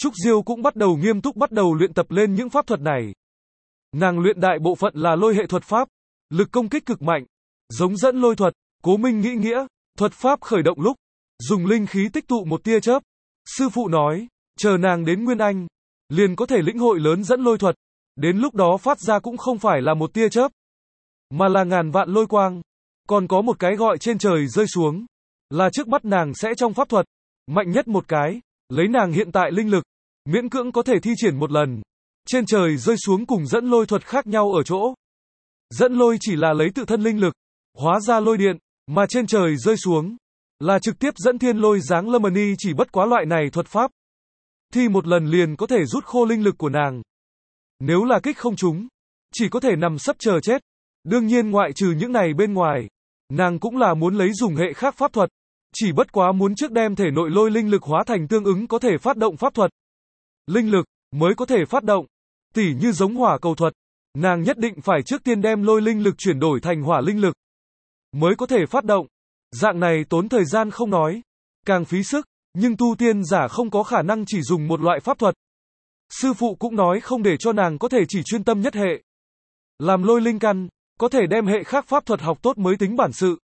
Trúc Diêu cũng bắt đầu nghiêm túc bắt đầu luyện tập lên những pháp thuật này. Nàng luyện đại bộ phận là lôi hệ thuật pháp, lực công kích cực mạnh, giống dẫn lôi thuật. Cố Minh nghĩ nghĩa, thuật pháp khởi động lúc, dùng linh khí tích tụ một tia chớp. Sư phụ nói, chờ nàng đến Nguyên Anh, liền có thể lĩnh hội lớn dẫn lôi thuật, đến lúc đó phát ra cũng không phải là một tia chớp, mà là ngàn vạn lôi quang. Còn có một cái gọi trên trời rơi xuống, là trước mắt nàng sẽ trong pháp thuật, mạnh nhất một cái, lấy nàng hiện tại linh lực, miễn cưỡng có thể thi triển một lần. Trên trời rơi xuống cùng dẫn lôi thuật khác nhau ở chỗ. Dẫn lôi chỉ là lấy tự thân linh lực, hóa ra lôi điện, mà trên trời rơi xuống, là trực tiếp dẫn thiên lôi giáng lâm ni chỉ bất quá loại này thuật pháp. Thi một lần liền có thể rút khô linh lực của nàng. Nếu là kích không trúng, chỉ có thể nằm sấp chờ chết. Đương nhiên ngoại trừ những này bên ngoài, nàng cũng là muốn lấy dùng hệ khác pháp thuật. Chỉ bất quá muốn trước đem thể nội lôi linh lực hóa thành tương ứng có thể phát động pháp thuật. Linh lực mới có thể phát động. Tỉ như giống hỏa cầu thuật, nàng nhất định phải trước tiên đem lôi linh lực chuyển đổi thành hỏa linh lực, mới có thể phát động. Dạng này tốn thời gian không nói, càng phí sức, nhưng tu tiên giả không có khả năng chỉ dùng một loại pháp thuật. Sư phụ cũng nói không để cho nàng có thể chỉ chuyên tâm nhất hệ. Làm lôi linh căn, có thể đem hệ khác pháp thuật học tốt mới tính bản sự.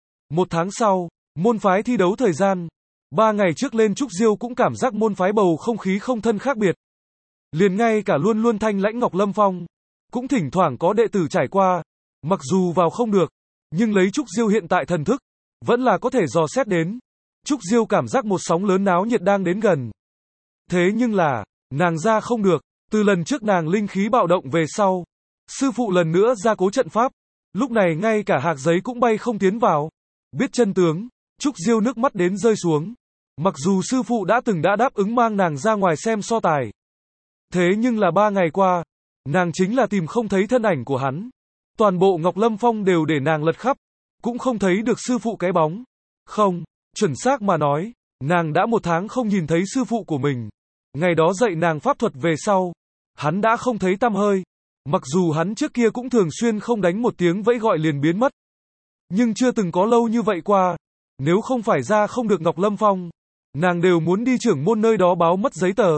1 tháng sau, môn phái thi đấu thời gian. 3 ngày trước lên Trúc Diêu cũng cảm giác môn phái bầu không khí không thân khác biệt. Liền ngay cả luôn luôn thanh lãnh Ngọc Lâm Phong, cũng thỉnh thoảng có đệ tử trải qua. Mặc dù vào không được, nhưng lấy Trúc Diêu hiện tại thần thức, vẫn là có thể dò xét đến. Trúc Diêu cảm giác một sóng lớn náo nhiệt đang đến gần. Thế nhưng là, nàng ra không được. Từ lần trước nàng linh khí bạo động về sau, sư phụ lần nữa ra cố trận pháp. Lúc này ngay cả hạc giấy cũng bay không tiến vào. Biết chân tướng, Trúc Diêu nước mắt đến rơi xuống. Mặc dù sư phụ đã đáp ứng mang nàng ra ngoài xem so tài. Thế nhưng là 3 ngày qua, nàng chính là tìm không thấy thân ảnh của hắn. Toàn bộ Ngọc Lâm Phong đều để nàng lật khắp, cũng không thấy được sư phụ cái bóng. Không, chuẩn xác mà nói, nàng đã 1 tháng không nhìn thấy sư phụ của mình. Ngày đó dạy nàng pháp thuật về sau, hắn đã không thấy tăm hơi. Mặc dù hắn trước kia cũng thường xuyên không đánh một tiếng vẫy gọi liền biến mất. Nhưng chưa từng có lâu như vậy qua. Nếu không phải ra không được Ngọc Lâm Phong, nàng đều muốn đi trưởng môn nơi đó báo mất giấy tờ.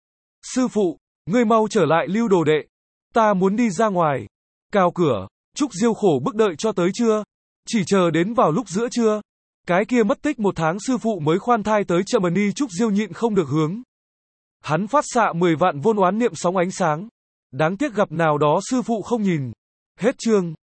Sư phụ, ngươi mau trở lại Lưu đồ đệ. Ta muốn đi ra ngoài. Cào cửa, Trúc Diêu khổ bức đợi cho tới trưa. Chỉ chờ đến vào lúc giữa trưa. Cái kia mất tích 1 tháng sư phụ mới khoan thai tới chợ ni Trúc Diêu nhịn không được hướng. Hắn phát xạ 10 vạn vôn oán niệm sóng ánh sáng. Đáng tiếc gặp nào đó sư phụ không nhìn. Hết chương.